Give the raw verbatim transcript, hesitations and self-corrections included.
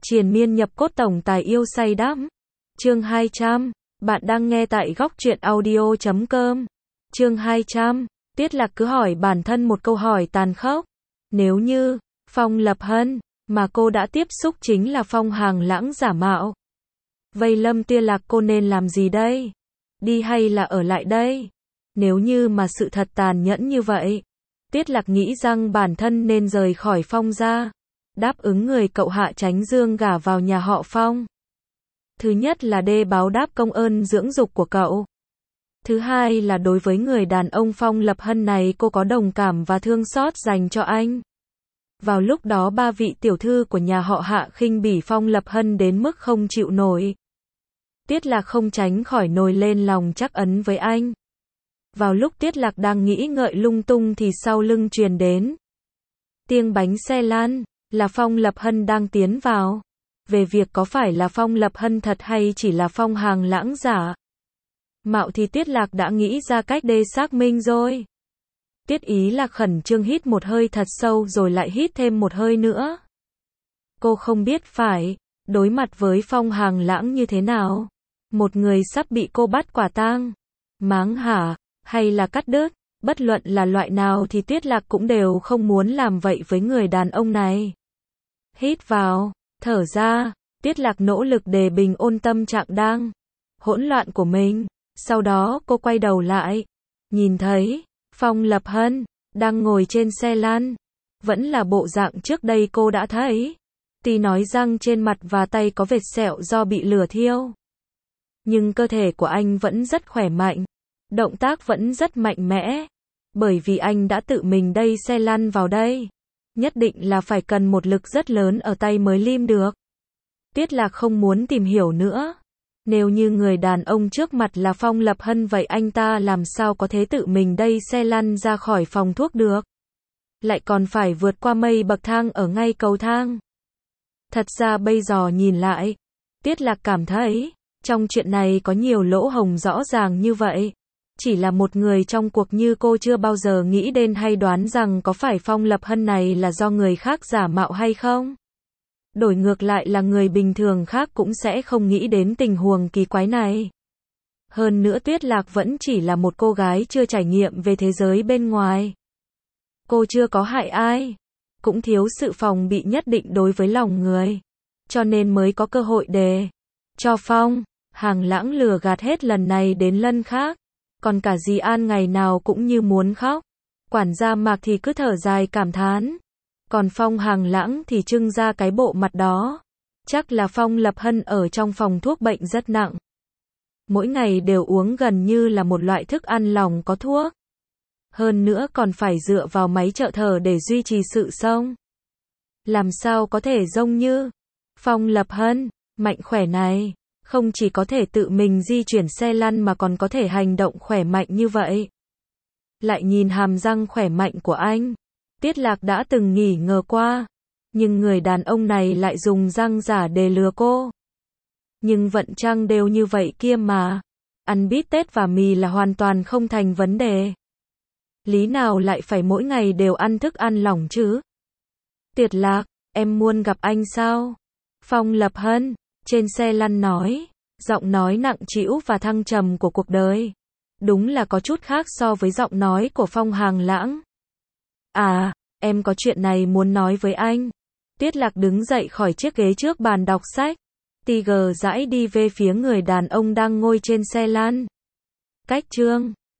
Triền miên nhập cốt tổng tài yêu say đắm. Chương hai trăm, bạn đang nghe tại góc truyện audio chấm com. Chương hai trăm, Tiết Lạc cứ hỏi bản thân một câu hỏi tàn khốc. Nếu như, Phong Lập Hân, mà cô đã tiếp xúc chính là Phong Hàng Lãng giả mạo. Vậy Lâm Tiết Lạc cô nên làm gì đây? Đi hay là ở lại đây? Nếu như mà sự thật tàn nhẫn như vậy, Tiết Lạc nghĩ rằng bản thân nên rời khỏi Phong gia, đáp ứng người cậu Hạ Chánh Dương gả vào nhà họ Phong. Thứ nhất là đê báo đáp công ơn dưỡng dục của cậu. Thứ hai là đối với người đàn ông Phong Lập Hân này cô có đồng cảm và thương xót dành cho anh. Vào lúc đó ba vị tiểu thư của nhà họ Hạ khinh bỉ Phong Lập Hân đến mức không chịu nổi. Tiết Lạc không tránh khỏi nổi lên lòng trắc ẩn với anh. Vào lúc Tiết Lạc đang nghĩ ngợi lung tung thì sau lưng truyền đến tiếng bánh xe lăn, là Phong Lập Hân đang tiến vào. Về việc có phải là Phong Lập Hân thật hay chỉ là Phong Hàng Lãng giả mạo thì Tiết Lạc đã nghĩ ra cách để xác minh rồi. Tiết Ý Lạc khẩn trương hít một hơi thật sâu rồi lại hít thêm một hơi nữa. Cô không biết phải đối mặt với Phong Hàng Lãng như thế nào. Một người sắp bị cô bắt quả tang, máng hả, hay là cắt đứt, bất luận là loại nào thì Tiết Lạc cũng đều không muốn làm vậy với người đàn ông này. Hít vào, thở ra, Tiết Lạc nỗ lực để bình ổn tâm trạng đang hỗn loạn của mình. Sau đó cô quay đầu lại, nhìn thấy Phong Lập Hân đang ngồi trên xe lăn, vẫn là bộ dạng trước đây cô đã thấy. Tuy nói răng trên mặt và tay có vệt sẹo do bị lửa thiêu, nhưng cơ thể của anh vẫn rất khỏe mạnh, động tác vẫn rất mạnh mẽ, bởi vì anh đã tự mình đẩy xe lăn vào đây. Nhất định là phải cần một lực rất lớn ở tay mới lim được. Tiết Lạc không muốn tìm hiểu nữa. Nếu như người đàn ông trước mặt là Phong Lập Hân vậy anh ta làm sao có thể tự mình đẩy xe lăn ra khỏi phòng thuốc được? Lại còn phải vượt qua mây bậc thang ở ngay cầu thang. Thật ra bây giờ nhìn lại, Tiết Lạc cảm thấy, trong chuyện này có nhiều lỗ hổng rõ ràng như vậy. Chỉ là một người trong cuộc như cô chưa bao giờ nghĩ đến hay đoán rằng có phải Phong Lập Hân này là do người khác giả mạo hay không? Đổi ngược lại là người bình thường khác cũng sẽ không nghĩ đến tình huống kỳ quái này. Hơn nữa Tiết Lạc vẫn chỉ là một cô gái chưa trải nghiệm về thế giới bên ngoài. Cô chưa có hại ai, cũng thiếu sự phòng bị nhất định đối với lòng người. Cho nên mới có cơ hội để cho Phong Hàng Lãng lừa gạt hết lần này đến lần khác. Còn cả dì An ngày nào cũng như muốn khóc. Quản gia Mạc thì cứ thở dài cảm thán. Còn Phong Hàng Lãng thì trưng ra cái bộ mặt đó. Chắc là Phong Lập Hân ở trong phòng thuốc bệnh rất nặng. Mỗi ngày đều uống gần như là một loại thức ăn lỏng có thuốc. Hơn nữa còn phải dựa vào máy trợ thở để duy trì sự sống. Làm sao có thể giống như Phong Lập Hân, mạnh khỏe này. Không chỉ có thể tự mình di chuyển xe lăn mà còn có thể hành động khỏe mạnh như vậy. Lại nhìn hàm răng khỏe mạnh của anh. Tiết Lạc đã từng nghỉ ngờ qua. Nhưng người đàn ông này lại dùng răng giả để lừa cô. Nhưng vận trang đều như vậy kia mà. Ăn bít tết và mì là hoàn toàn không thành vấn đề. Lý nào lại phải mỗi ngày đều ăn thức ăn lỏng chứ? Tiết Lạc, em muốn gặp anh sao? Phong Lập Hân trên xe lăn nói, giọng nói nặng trĩu và thăng trầm của cuộc đời. Đúng là có chút khác so với giọng nói của Phong Hàng Lãng. À, em có chuyện này muốn nói với anh. Tiết Lạc đứng dậy khỏi chiếc ghế trước bàn đọc sách. Tiger dãi đi về phía người đàn ông đang ngồi trên xe lăn. Cách chương